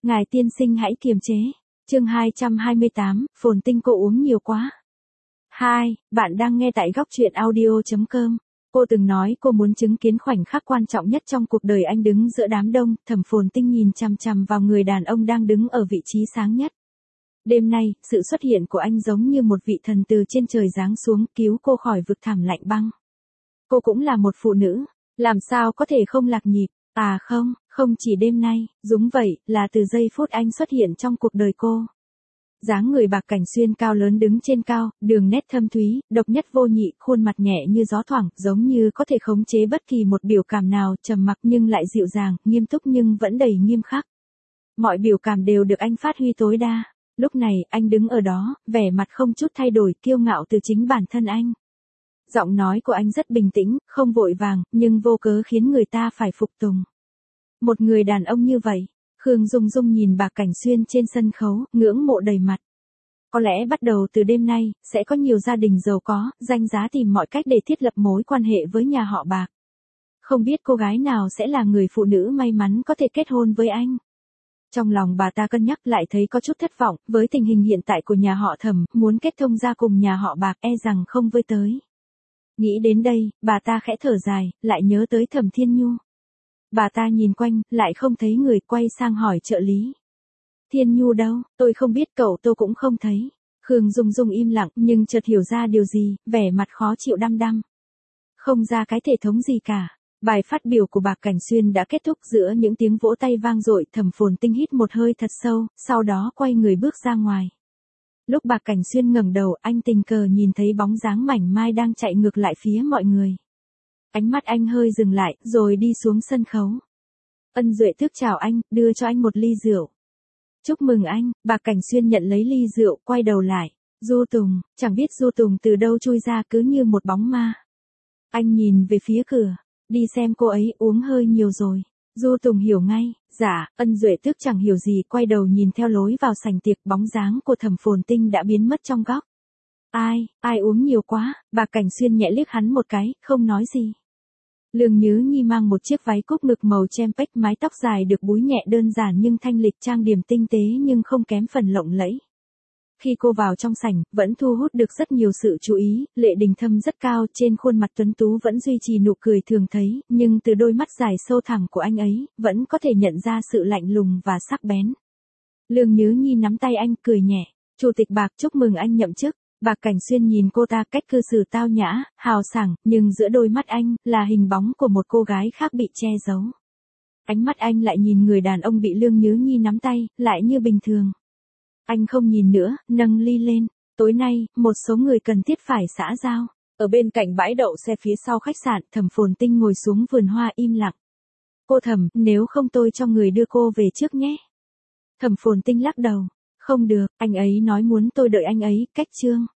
Ngài tiên sinh hãy kiềm chế. Chương 228, Phồn Tinh cô uống nhiều quá. 2. Bạn đang nghe tại góc truyện audio.com. Cô từng nói cô muốn chứng kiến khoảnh khắc quan trọng nhất trong cuộc đời anh đứng giữa đám đông. Thẩm Phồn Tinh nhìn chằm chằm vào người đàn ông đang đứng ở vị trí sáng nhất. Đêm nay, sự xuất hiện của anh giống như một vị thần từ trên trời giáng xuống cứu cô khỏi vực thẳm lạnh băng. Cô cũng là một phụ nữ, làm sao có thể không lạc nhịp. À không, không chỉ đêm nay, đúng vậy, là từ giây phút anh xuất hiện trong cuộc đời cô. Dáng người Bạc Cảnh Xuyên cao lớn đứng trên cao, đường nét thâm thúy, độc nhất vô nhị, khuôn mặt nhẹ như gió thoảng, giống như có thể khống chế bất kỳ một biểu cảm nào, trầm mặc nhưng lại dịu dàng, nghiêm túc nhưng vẫn đầy nghiêm khắc. Mọi biểu cảm đều được anh phát huy tối đa. Lúc này, anh đứng ở đó, vẻ mặt không chút thay đổi, kiêu ngạo từ chính bản thân anh. Giọng nói của anh rất bình tĩnh, không vội vàng, nhưng vô cớ khiến người ta phải phục tùng. Một người đàn ông như vậy, Khương Dung Dung nhìn Bạc Cảnh Xuyên trên sân khấu, ngưỡng mộ đầy mặt. Có lẽ bắt đầu từ đêm nay, sẽ có nhiều gia đình giàu có, danh giá tìm mọi cách để thiết lập mối quan hệ với nhà họ Bạc. Không biết cô gái nào sẽ là người phụ nữ may mắn có thể kết hôn với anh. Trong lòng bà ta cân nhắc lại thấy có chút thất vọng, với tình hình hiện tại của nhà họ Thẩm, muốn kết thông gia cùng nhà họ Bạc e rằng không với tới. Nghĩ đến đây, bà ta khẽ thở dài, lại nhớ tới Thẩm Thiên Nhu. Bà ta nhìn quanh, lại không thấy người, quay sang hỏi trợ lý. Thiên Nhu đâu, tôi không biết, cậu tôi cũng không thấy. Khương Dung Dung im lặng, nhưng chợt hiểu ra điều gì, vẻ mặt khó chịu đăm đăm. Không ra cái thể thống gì cả. Bài phát biểu của Bạc Cảnh Xuyên đã kết thúc giữa những tiếng vỗ tay vang dội. Thẩm Phồn Tinh hít một hơi thật sâu, sau đó quay người bước ra ngoài. Lúc Bạc Cảnh Xuyên ngẩng đầu, anh tình cờ nhìn thấy bóng dáng mảnh mai đang chạy ngược lại phía mọi người. Ánh mắt anh hơi dừng lại, rồi đi xuống sân khấu. Ân Duệ Tước chào anh, đưa cho anh một ly rượu. Chúc mừng anh. Bạc Cảnh Xuyên nhận lấy ly rượu, quay đầu lại. Du Tùng, chẳng biết Du Tùng từ đâu chui ra, cứ như một bóng ma. Anh nhìn về phía cửa. Đi xem cô ấy uống hơi nhiều rồi. Du Tùng hiểu ngay. Dạ. Ân Duệ Tước chẳng hiểu gì, quay đầu nhìn theo lối vào sảnh tiệc, bóng dáng của Thẩm Phồn Tinh đã biến mất trong góc. Ai uống nhiều quá. Bạc Cảnh Xuyên nhẹ liếc hắn một cái, không nói gì. Lương Nhứ Nhi mang một chiếc váy cúc ngực màu champagne, mái tóc dài được búi nhẹ đơn giản nhưng thanh lịch, trang điểm tinh tế nhưng không kém phần lộng lẫy. Khi cô vào trong sảnh, vẫn thu hút được rất nhiều sự chú ý, Lệ Đình Thâm rất cao, trên khuôn mặt tuấn tú vẫn duy trì nụ cười thường thấy, nhưng từ đôi mắt dài sâu thẳm của anh ấy, vẫn có thể nhận ra sự lạnh lùng và sắc bén. Lương Nhứ Nhi nắm tay anh, cười nhẹ. Chủ tịch Bạc, chúc mừng anh nhậm chức. Bạc Cảnh Xuyên nhìn cô ta, cách cư xử tao nhã, hào sảng, nhưng giữa đôi mắt anh, là hình bóng của một cô gái khác bị che giấu. Ánh mắt anh lại nhìn người đàn ông bị Lương Nhứ Nhi nắm tay, lại như bình thường. Anh không nhìn nữa, nâng ly lên. Tối nay, một số người cần thiết phải xã giao. Ở bên cạnh bãi đậu xe phía sau khách sạn, Thẩm Phồn Tinh ngồi xuống vườn hoa im lặng. Cô Thẩm, nếu không tôi cho người đưa cô về trước nhé. Thẩm Phồn Tinh lắc đầu. Không được, anh ấy nói muốn tôi đợi anh ấy, cách chương.